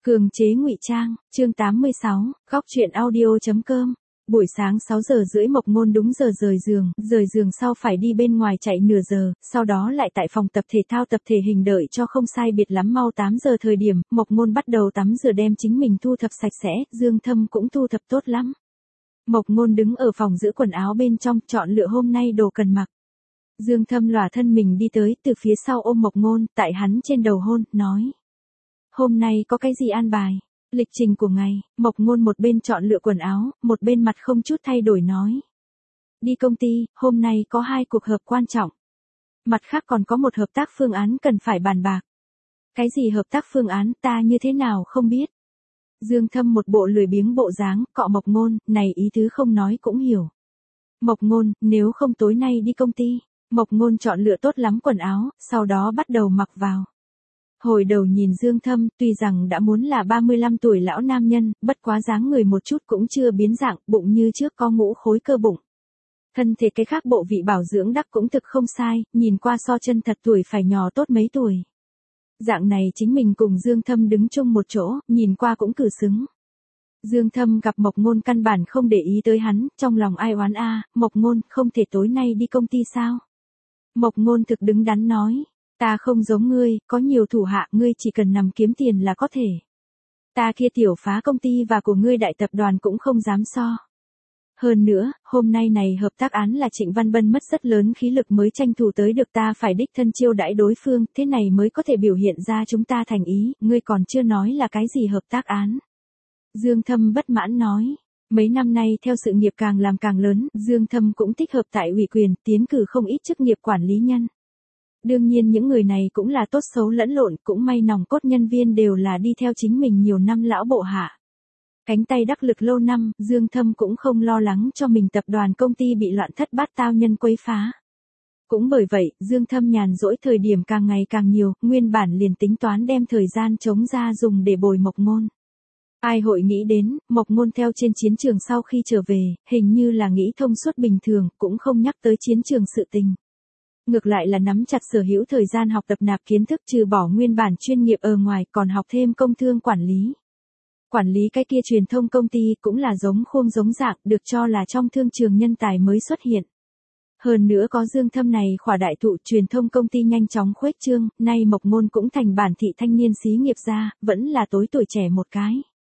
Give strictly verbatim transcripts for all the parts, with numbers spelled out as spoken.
Cường chế ngụy trang, chương tám mươi sáu, góc truyện audio.com. Buổi sáng sáu giờ rưỡi Mộc Ngôn đúng giờ rời giường, rời giường sau phải đi bên ngoài chạy nửa giờ, sau đó lại tại phòng tập thể thao tập thể hình đợi cho không sai biệt lắm mau tám giờ thời điểm, Mộc Ngôn bắt đầu tắm rửa đem chính mình thu thập sạch sẽ, Dương Thâm cũng thu thập tốt lắm. Mộc Ngôn đứng ở phòng giữ quần áo bên trong, chọn lựa hôm nay đồ cần mặc. Dương Thâm lòa thân mình đi tới, từ phía sau ôm Mộc Ngôn, tại hắn trên đầu hôn, nói. Hôm nay có cái gì an bài? Lịch trình của ngày, Mộc Ngôn một bên chọn lựa quần áo, một bên mặt không chút thay đổi nói. Đi công ty, hôm nay có hai cuộc họp quan trọng. Mặt khác còn có một hợp tác phương án cần phải bàn bạc. Cái gì hợp tác phương án ta như thế nào không biết. Dương Thâm một bộ lười biếng bộ dáng, cọ Mộc Ngôn, này ý tứ không nói cũng hiểu. Mộc Ngôn, nếu không tối nay đi công ty. Mộc Ngôn chọn lựa tốt lắm quần áo, sau đó bắt đầu mặc vào. Hồi đầu nhìn Dương Thâm, tuy rằng đã muốn là ba mươi lăm tuổi lão nam nhân, bất quá dáng người một chút cũng chưa biến dạng, bụng như trước có ngũ khối cơ bụng. Thân thể cái khác bộ vị bảo dưỡng đắc cũng thực không sai, nhìn qua so chân thật tuổi phải nhỏ tốt mấy tuổi. Dạng này chính mình cùng Dương Thâm đứng chung một chỗ, nhìn qua cũng cử xứng. Dương Thâm gặp Mộc Ngôn căn bản không để ý tới hắn, trong lòng ai oán a, Mộc Ngôn, không thể tối nay đi công ty sao? Mộc Ngôn thực đứng đắn nói. Ta không giống ngươi, có nhiều thủ hạ, ngươi chỉ cần nằm kiếm tiền là có thể. Ta kia tiểu phá công ty và của ngươi đại tập đoàn cũng không dám so. Hơn nữa, hôm nay này hợp tác án là Trịnh Văn Bân mất rất lớn khí lực mới tranh thủ tới được, ta phải đích thân chiêu đãi đối phương, thế này mới có thể biểu hiện ra chúng ta thành ý, ngươi còn chưa nói là cái gì hợp tác án. Dương Thâm bất mãn nói. Mấy năm nay theo sự nghiệp càng làm càng lớn, Dương Thâm cũng tích hợp tại ủy quyền, tiến cử không ít chức nghiệp quản lý nhân. Đương nhiên những người này cũng là tốt xấu lẫn lộn, cũng may nòng cốt nhân viên đều là đi theo chính mình nhiều năm lão bộ hạ. Cánh tay đắc lực lâu năm, Dương Thâm cũng không lo lắng cho mình tập đoàn công ty bị loạn thất bát tao nhân quấy phá. Cũng bởi vậy, Dương Thâm nhàn rỗi thời điểm càng ngày càng nhiều, nguyên bản liền tính toán đem thời gian trống ra dùng để bồi Mộc Ngôn. Ai hội nghĩ đến, Mộc Ngôn theo trên chiến trường sau khi trở về, hình như là nghĩ thông suốt bình thường, cũng không nhắc tới chiến trường sự tình. Ngược lại là nắm chặt sở hữu thời gian học tập nạp kiến thức, trừ bỏ nguyên bản chuyên nghiệp ở ngoài còn học thêm công thương quản lý. Quản lý cái kia truyền thông công ty cũng là giống khuôn giống dạng, được cho là trong thương trường nhân tài mới xuất hiện. Hơn nữa có Dương Thâm này khỏa đại thụ, truyền thông công ty nhanh chóng khuếch trương, nay Mộc Ngôn cũng thành bản thị thanh niên xí nghiệp gia, vẫn là tối tuổi trẻ một cái.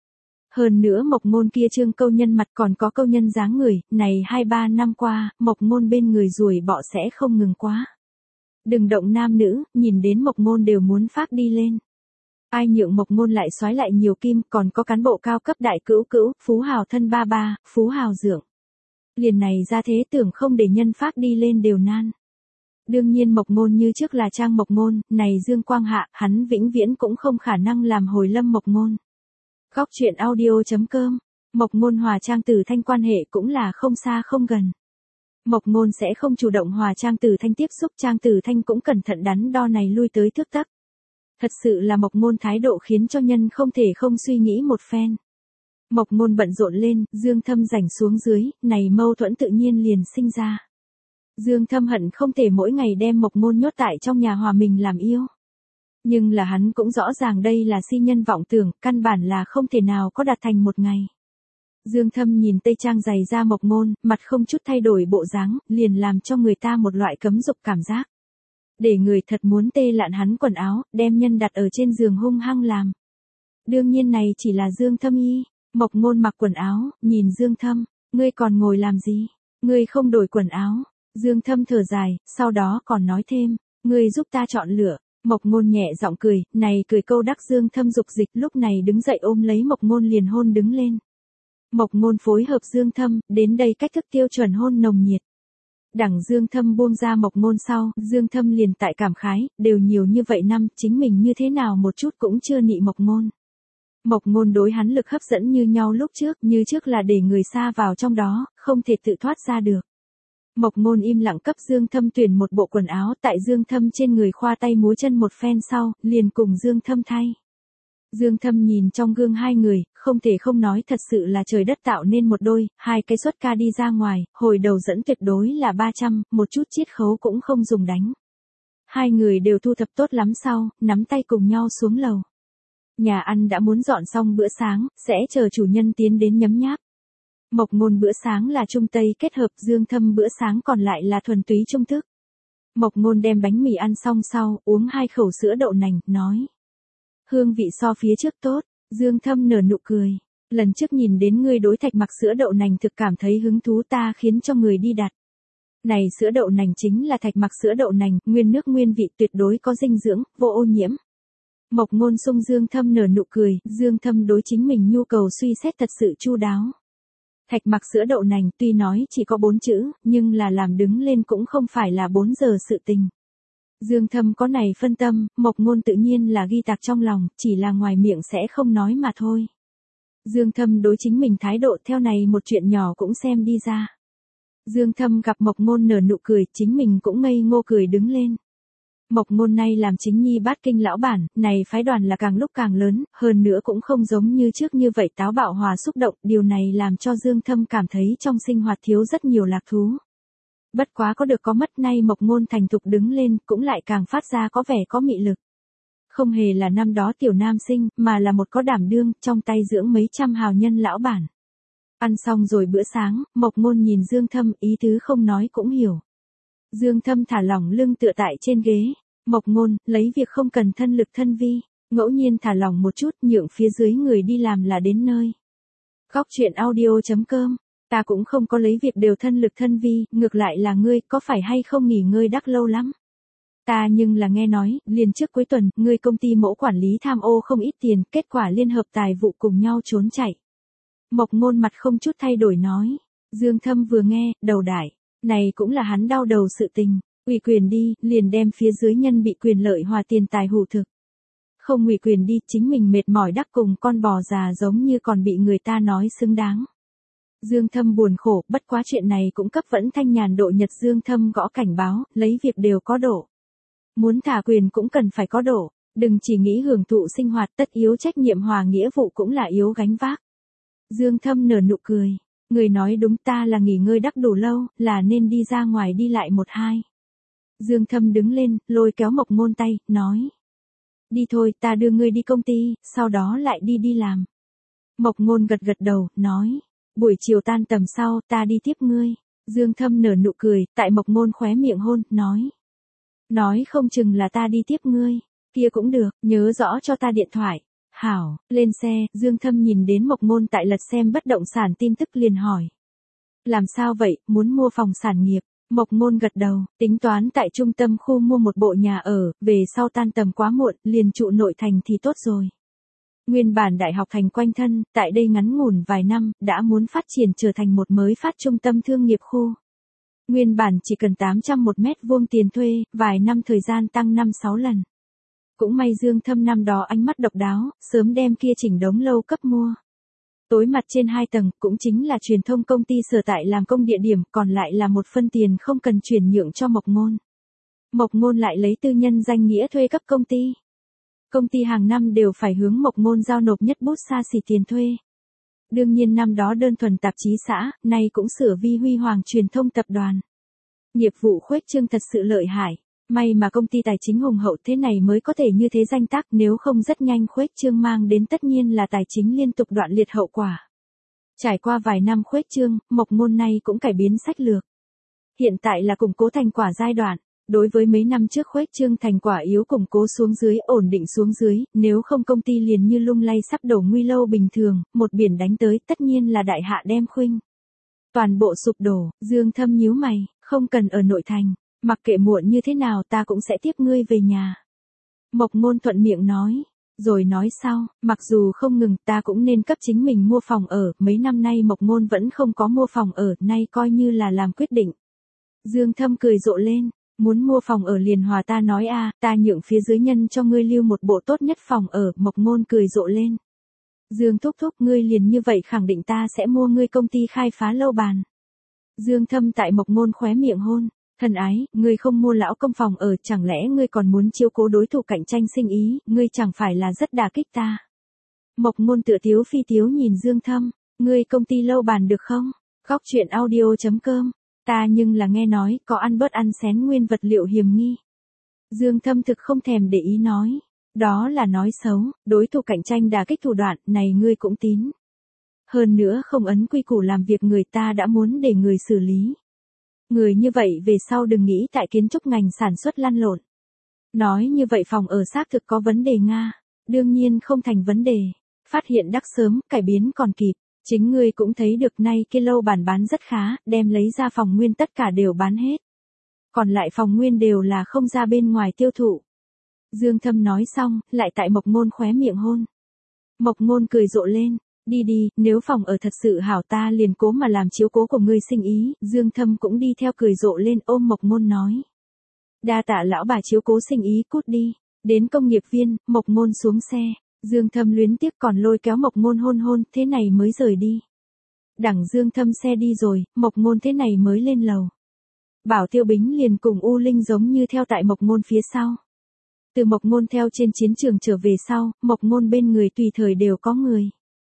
Hơn nữa Mộc Ngôn kia trương câu nhân mặt còn có câu nhân dáng người, này hai ba năm qua, Mộc Ngôn bên người ruồi bọ sẽ không ngừng quá. Đừng động nam nữ, nhìn đến Mộc Ngôn đều muốn phát đi lên. Ai nhượng Mộc Ngôn lại xoái lại nhiều kim, còn có cán bộ cao cấp đại cữu cữu, phú hào thân ba ba, phú hào dượng. Liền này ra thế tưởng không để nhân phát đi lên đều nan. Đương nhiên Mộc Ngôn như trước là trang Mộc Ngôn, này Dương Quang hạ, hắn vĩnh viễn cũng không khả năng làm hồi lâm Mộc Ngôn. Góc truyện audio.com. Mộc Ngôn hòa Trang Tử Thanh quan hệ cũng là không xa không gần. Mộc Ngôn sẽ không chủ động hòa Trang Tử Thanh tiếp xúc, Trang Tử Thanh cũng cẩn thận đắn đo này lui tới thước tắc. Thật sự là Mộc Ngôn thái độ khiến cho nhân không thể không suy nghĩ một phen. Mộc Ngôn bận rộn lên, Dương Thâm rảnh xuống dưới, này mâu thuẫn tự nhiên liền sinh ra. Dương Thâm hận không thể mỗi ngày đem Mộc Ngôn nhốt tại trong nhà hòa mình làm yêu. Nhưng là hắn cũng rõ ràng đây là si nhân vọng tưởng, căn bản là không thể nào có đạt thành một ngày. Dương Thâm nhìn tây trang giày da Mộc Ngôn, mặt không chút thay đổi bộ dáng, liền làm cho người ta một loại cấm dục cảm giác. Để người thật muốn tê lạn hắn quần áo, đem nhân đặt ở trên giường hung hăng làm. Đương nhiên này chỉ là Dương Thâm y. Mộc Ngôn mặc quần áo, nhìn Dương Thâm, ngươi còn ngồi làm gì? Ngươi không đổi quần áo. Dương Thâm thở dài, sau đó còn nói thêm, ngươi giúp ta chọn lựa. Mộc Ngôn nhẹ giọng cười, này cười câu đắc Dương Thâm dục dịch, lúc này đứng dậy ôm lấy Mộc Ngôn liền hôn đứng lên. Mộc Ngôn phối hợp Dương Thâm, đến đây cách thức tiêu chuẩn hôn nồng nhiệt. Đằng Dương Thâm buông ra Mộc Ngôn sau, Dương Thâm liền tại cảm khái, đều nhiều như vậy năm, chính mình như thế nào một chút cũng chưa nị Mộc Ngôn. Mộc Ngôn đối hắn lực hấp dẫn như nhau lúc trước, như trước là để người xa vào trong đó, không thể tự thoát ra được. Mộc Ngôn im lặng cấp Dương Thâm tuyển một bộ quần áo, tại Dương Thâm trên người khoa tay múa chân một phen sau, liền cùng Dương Thâm thay. Dương Thâm nhìn trong gương hai người, không thể không nói thật sự là trời đất tạo nên một đôi, hai cái xuất ca đi ra ngoài, hồi đầu dẫn tuyệt đối là ba trăm, một chút chiết khấu cũng không dùng đánh. Hai người đều thu thập tốt lắm sau, nắm tay cùng nhau xuống lầu. Nhà ăn đã muốn dọn xong bữa sáng, sẽ chờ chủ nhân tiến đến nhấm nháp. Mộc Ngôn bữa sáng là Trung Tây kết hợp, Dương Thâm bữa sáng còn lại là thuần túy Trung thức. Mộc Ngôn đem bánh mì ăn xong sau, uống hai khẩu sữa đậu nành, nói. Hương vị so phía trước tốt, Dương Thâm nở nụ cười. Lần trước nhìn đến ngươi đối thạch mặc sữa đậu nành thực cảm thấy hứng thú, ta khiến cho người đi đặt. Này sữa đậu nành chính là thạch mặc sữa đậu nành, nguyên nước nguyên vị, tuyệt đối có dinh dưỡng, vô ô nhiễm. Mộc Ngôn sung Dương Thâm nở nụ cười, Dương Thâm đối chính mình nhu cầu suy xét thật sự chu đáo. Thạch mặc sữa đậu nành tuy nói chỉ có bốn chữ, nhưng là làm đứng lên cũng không phải là bốn giờ sự tình. Dương Thâm có này phân tâm, Mộc Ngôn tự nhiên là ghi tạc trong lòng, chỉ là ngoài miệng sẽ không nói mà thôi. Dương Thâm đối chính mình thái độ theo này một chuyện nhỏ cũng xem đi ra. Dương Thâm gặp Mộc Ngôn nở nụ cười, chính mình cũng ngây ngô cười đứng lên. Mộc Ngôn nay làm chính nhi bát kinh lão bản, này phái đoàn là càng lúc càng lớn, hơn nữa cũng không giống như trước như vậy táo bạo hòa xúc động, điều này làm cho Dương Thâm cảm thấy trong sinh hoạt thiếu rất nhiều lạc thú. Bất quá có được có mất, nay Mộc Ngôn thành thục đứng lên, cũng lại càng phát ra có vẻ có mị lực. Không hề là năm đó tiểu nam sinh, mà là một có đảm đương, trong tay dưỡng mấy trăm hào nhân lão bản. Ăn xong rồi bữa sáng, Mộc Ngôn nhìn Dương Thâm, ý tứ không nói cũng hiểu. Dương Thâm thả lỏng lưng tựa tại trên ghế. Mộc Ngôn, lấy việc không cần thân lực thân vi, ngẫu nhiên thả lỏng một chút, nhượng phía dưới người đi làm là đến nơi. Góc truyện audio chấm com, ta cũng không có lấy việc đều thân lực thân vi, ngược lại là ngươi, có phải hay không nghỉ ngơi đắc lâu lắm? Ta nhưng là nghe nói, liền trước cuối tuần, ngươi công ty mẫu quản lý tham ô không ít tiền, kết quả liên hợp tài vụ cùng nhau trốn chạy. Mộc Ngôn mặt không chút thay đổi nói. Dương Thâm vừa nghe, đầu đại, này cũng là hắn đau đầu sự tình. Ủy quyền đi, liền đem phía dưới nhân bị quyền lợi hòa tiền tài hủ thực. Không ủy quyền đi, chính mình mệt mỏi đắc cùng con bò già giống như còn bị người ta nói xứng đáng. Dương Thâm buồn khổ, bất quá chuyện này cũng cấp vẫn thanh nhàn độ nhật. Dương Thâm gõ cảnh báo, lấy việc đều có độ. Muốn thả quyền cũng cần phải có độ, đừng chỉ nghĩ hưởng thụ sinh hoạt, tất yếu trách nhiệm hòa nghĩa vụ cũng là yếu gánh vác. Dương Thâm nở nụ cười, người nói đúng, ta là nghỉ ngơi đắc đủ lâu, là nên đi ra ngoài đi lại một hai. Dương Thâm đứng lên, lôi kéo Mộc Ngôn tay, nói. Đi thôi, ta đưa ngươi đi công ty, sau đó lại đi đi làm. Mộc Ngôn gật gật đầu, nói. Buổi chiều tan tầm sau, ta đi tiếp ngươi. Dương Thâm nở nụ cười, tại Mộc Ngôn khóe miệng hôn, nói. Nói không chừng là ta đi tiếp ngươi. Kia cũng được, nhớ rõ cho ta điện thoại. Hảo, lên xe, Dương Thâm nhìn đến Mộc Ngôn tại lật xem bất động sản tin tức liền hỏi. Làm sao vậy, muốn mua phòng sản nghiệp? Mộc Ngôn gật đầu, tính toán tại trung tâm khu mua một bộ nhà ở, về sau tan tầm quá muộn, liền trụ nội thành thì tốt rồi. Nguyên bản đại học thành quanh thân, tại đây ngắn ngủn vài năm, đã muốn phát triển trở thành một mới phát trung tâm thương nghiệp khu. Nguyên bản chỉ cần tám trăm một mét vuông tiền thuê, vài năm thời gian tăng năm sáu lần. Cũng may Dương Thâm năm đó ánh mắt độc đáo, sớm đem kia chỉnh đống lâu cấp mua. Tối mặt trên hai tầng, cũng chính là truyền thông công ty sở tại làm công địa điểm, còn lại là một phân tiền không cần chuyển nhượng cho Mộc Ngôn. Mộc Ngôn lại lấy tư nhân danh nghĩa thuê cấp công ty. Công ty hàng năm đều phải hướng Mộc Ngôn giao nộp nhất bút xa xỉ tiền thuê. Đương nhiên năm đó đơn thuần tạp chí xã, nay cũng sửa vi huy hoàng truyền thông tập đoàn. Nghiệp vụ khuếch trương thật sự lợi hại. May mà công ty tài chính hùng hậu thế này mới có thể như thế danh tác, nếu không rất nhanh khuếch trương mang đến tất nhiên là tài chính liên tục đoạn liệt hậu quả. Trải qua vài năm khuếch trương, Mộc Ngôn nay cũng cải biến sách lược. Hiện tại là củng cố thành quả giai đoạn, đối với mấy năm trước khuếch trương thành quả yếu củng cố xuống dưới, ổn định xuống dưới, nếu không công ty liền như lung lay sắp đổ nguy lâu bình thường, một biển đánh tới tất nhiên là đại hạ đem khuynh. Toàn bộ sụp đổ, Dương Thâm nhíu mày, không cần ở nội thành. Mặc kệ muộn như thế nào ta cũng sẽ tiếp ngươi về nhà. Mộc Ngôn thuận miệng nói. Rồi nói sau, mặc dù không ngừng ta cũng nên cấp chính mình mua phòng ở. Mấy năm nay Mộc Ngôn vẫn không có mua phòng ở, nay coi như là làm quyết định. Dương Thâm cười rộ lên. Muốn mua phòng ở liền hòa ta nói a, ta nhượng phía dưới nhân cho ngươi lưu một bộ tốt nhất phòng ở. Mộc Ngôn cười rộ lên. Dương thúc thúc, ngươi liền như vậy khẳng định ta sẽ mua ngươi công ty khai phá lâu bàn. Dương Thâm tại Mộc Ngôn khóe miệng hôn. Thân ái, ngươi không mua lão công phòng ở, chẳng lẽ ngươi còn muốn chiếu cố đối thủ cạnh tranh sinh ý, ngươi chẳng phải là rất đả kích ta. Mộc Ngôn tựa tiếu phi tiếu nhìn Dương Thâm, ngươi công ty lâu bàn được không? Góc truyện audio chấm com, ta nhưng là nghe nói, có ăn bớt ăn xén nguyên vật liệu hiểm nghi. Dương Thâm thực không thèm để ý nói, Đó là nói xấu, đối thủ cạnh tranh đả kích thủ đoạn, này ngươi cũng tín. Hơn nữa không ấn quy củ làm việc người ta đã muốn để người xử lý. Người như vậy về sau đừng nghĩ tại kiến trúc ngành sản xuất lăn lộn. Nói như vậy phòng ở xác thực có vấn đề Nga. Đương nhiên không thành vấn đề. Phát hiện đắc sớm, cải biến còn kịp. Chính ngươi cũng thấy được nay kia lâu bản bán rất khá, đem lấy ra phòng nguyên tất cả đều bán hết. Còn lại phòng nguyên đều là không ra bên ngoài tiêu thụ. Dương Thâm nói xong, lại tại Mộc Ngôn khóe miệng hôn. Mộc Ngôn cười rộ lên. Đi đi, nếu phòng ở thật sự hảo ta liền cố mà làm chiếu cố của ngươi sinh ý. Dương Thâm cũng đi theo cười rộ lên ôm Mộc Ngôn nói. Đa tạ lão bà chiếu cố sinh ý, cút đi. Đến công nghiệp viên, Mộc Ngôn xuống xe. Dương Thâm luyến tiếc còn lôi kéo Mộc Ngôn hôn hôn, thế này mới rời đi. Đằng Dương Thâm xe đi rồi, Mộc Ngôn thế này mới lên lầu. Bảo Tiêu Bính liền cùng U Linh giống như theo tại Mộc Ngôn phía sau. Từ Mộc Ngôn theo trên chiến trường trở về sau, Mộc Ngôn bên người tùy thời đều có người.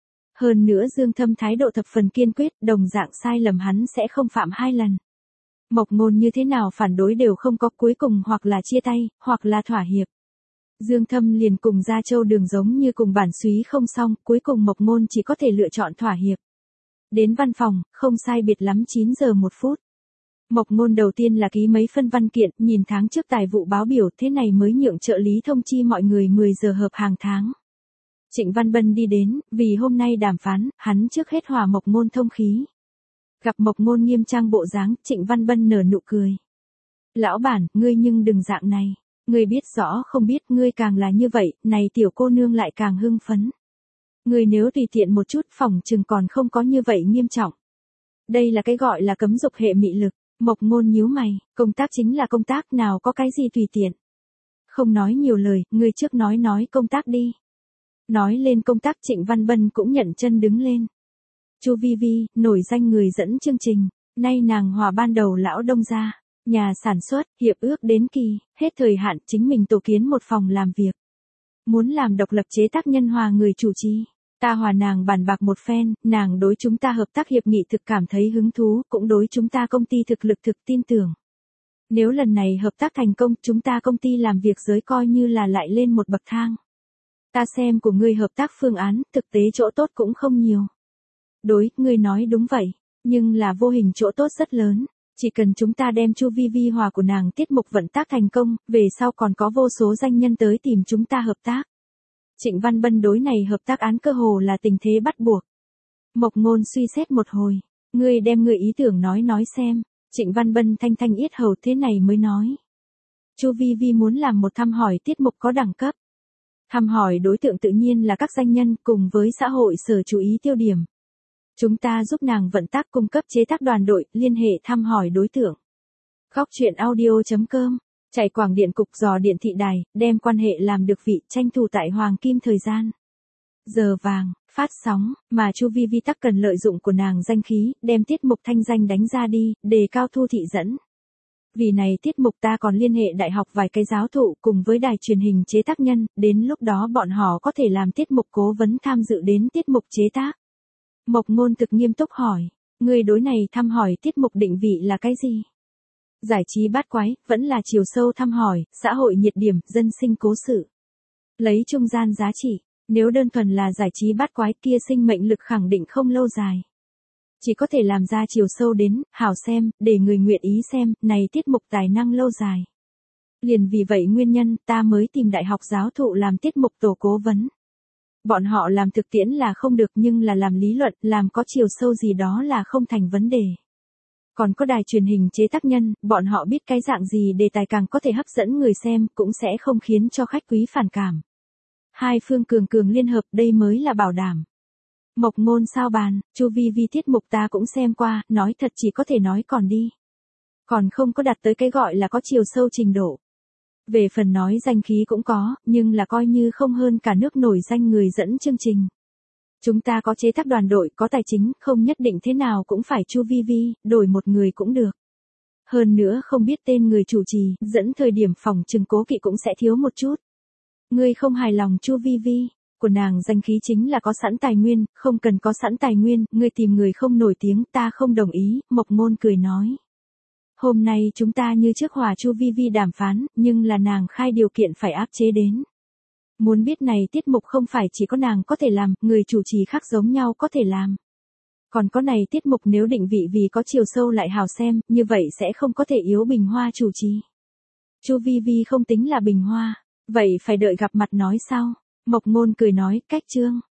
Hơn nữa Dương Thâm thái độ thập phần kiên quyết, đồng dạng sai lầm hắn sẽ không phạm hai lần. Mộc Ngôn như thế nào phản đối đều không có, cuối cùng hoặc là chia tay, hoặc là thỏa hiệp. Dương Thâm liền cùng Gia Châu Đường giống như cùng bản súy không xong, cuối cùng Mộc Ngôn chỉ có thể lựa chọn thỏa hiệp. Đến văn phòng, không sai biệt lắm chín giờ một phút. Mộc Ngôn đầu tiên là ký mấy phân văn kiện, nhìn tháng trước tài vụ báo biểu, thế này mới nhượng trợ lý thông chi mọi người mười giờ hợp hàng tháng. Trịnh Văn Bân đi đến, vì hôm nay đàm phán, hắn trước hết hòa Mộc Ngôn thông khí. Gặp Mộc Ngôn nghiêm trang bộ dáng, Trịnh Văn Bân nở nụ cười. Lão bản, ngươi nhưng đừng dạng này. Ngươi biết rõ không biết, ngươi càng là như vậy, này tiểu cô nương lại càng hưng phấn. Ngươi nếu tùy tiện một chút, phỏng chừng còn không có như vậy nghiêm trọng. Đây là cái gọi là cấm dục hệ mị lực. Mộc Ngôn nhíu mày, công tác chính là công tác, nào có cái gì tùy tiện. Không nói nhiều lời, ngươi trước nói nói công tác đi. Nói lên công tác, Trịnh Văn Bân cũng nhận chân đứng lên. Chu Vi Vi, nổi danh người dẫn chương trình, nay nàng hòa ban đầu lão Đông gia, nhà sản xuất, hiệp ước đến kỳ, hết thời hạn chính mình tổ kiến một phòng làm việc. Muốn làm độc lập chế tác nhân hòa người chủ trì. Ta hòa nàng bàn bạc một phen, nàng đối chúng ta hợp tác hiệp nghị thực cảm thấy hứng thú, cũng đối chúng ta công ty thực lực thực tin tưởng. Nếu lần này hợp tác thành công, chúng ta công ty làm việc giới coi như là lại lên một bậc thang. Ta xem của ngươi hợp tác phương án, thực tế chỗ tốt cũng không nhiều. Đối, ngươi nói đúng vậy, nhưng là vô hình chỗ tốt rất lớn. Chỉ cần chúng ta đem Chu Vi Vi hòa của nàng tiết mục vận tác thành công, về sau còn có vô số danh nhân tới tìm chúng ta hợp tác. Trịnh Văn Bân đối này hợp tác án cơ hồ là tình thế bắt buộc. Mộc Ngôn suy xét một hồi, ngươi đem ngươi ý tưởng nói nói xem. Trịnh Văn Bân thanh thanh yết hầu thế này mới nói. Chu Vi Vi muốn làm một thăm hỏi tiết mục có đẳng cấp. Thăm hỏi đối tượng tự nhiên là các danh nhân cùng với xã hội sở chú ý tiêu điểm. Chúng ta giúp nàng vận tác cung cấp chế tác đoàn đội, liên hệ thăm hỏi đối tượng. Góc truyện audio chấm com, chạy quảng điện cục dò điện thị đài, đem quan hệ làm được vị, tranh thủ tại hoàng kim thời gian. Giờ vàng, phát sóng, mà Chu Vi Vi tắc cần lợi dụng của nàng danh khí, đem tiết mục thanh danh đánh ra đi, đề cao thu thị dẫn. Vì này tiết mục ta còn liên hệ đại học vài cái giáo thụ cùng với đài truyền hình chế tác nhân, đến lúc đó bọn họ có thể làm tiết mục cố vấn tham dự đến tiết mục chế tác. Mộc Ngôn thực nghiêm túc hỏi, người đối này thăm hỏi tiết mục định vị là cái gì? Giải trí bát quái, vẫn là chiều sâu thăm hỏi, xã hội nhiệt điểm, dân sinh cố sự. Lấy trung gian giá trị, nếu đơn thuần là giải trí bát quái kia sinh mệnh lực khẳng định không lâu dài. Chỉ có thể làm ra chiều sâu đến, hảo xem, để người nguyện ý xem, này tiết mục tài năng lâu dài. Liền vì vậy nguyên nhân ta mới tìm đại học giáo thụ làm tiết mục tổ cố vấn. Bọn họ làm thực tiễn là không được nhưng là làm lý luận, làm có chiều sâu gì đó là không thành vấn đề. Còn có đài truyền hình chế tác nhân, bọn họ biết cái dạng gì đề tài càng có thể hấp dẫn người xem, cũng sẽ không khiến cho khách quý phản cảm. Hai phương cường cường liên hợp đây mới là bảo đảm. Mộc Ngôn sao bàn, Chu Vi Vi tiết mục ta cũng xem qua, nói thật chỉ có thể nói còn đi. Còn không có đạt tới cái gọi là có chiều sâu trình độ. Về phần nói danh khí cũng có, nhưng là coi như không hơn cả nước nổi danh người dẫn chương trình. Chúng ta có chế tác đoàn đội, có tài chính, không nhất định thế nào cũng phải Chu Vi Vi, đổi một người cũng được. Hơn nữa không biết tên người chủ trì, dẫn thời điểm phòng trừng cố kỵ cũng sẽ thiếu một chút. Ngươi không hài lòng Chu Vi Vi, của nàng danh khí chính là có sẵn tài nguyên, không cần có sẵn tài nguyên, ngươi tìm người không nổi tiếng, ta không đồng ý, Mộc Ngôn cười nói. Hôm nay chúng ta như trước hòa Chu Vi Vi đàm phán, nhưng là nàng khai điều kiện phải áp chế đến. Muốn biết này tiết mục không phải chỉ có nàng có thể làm, người chủ trì khác giống nhau có thể làm. Còn có này tiết mục nếu định vị vì có chiều sâu lại hào xem, như vậy sẽ không có thể yếu Bình Hoa chủ trì. Chu Vi Vi không tính là Bình Hoa, vậy phải đợi gặp mặt nói sau. Mộc Ngôn cười nói, cách chương.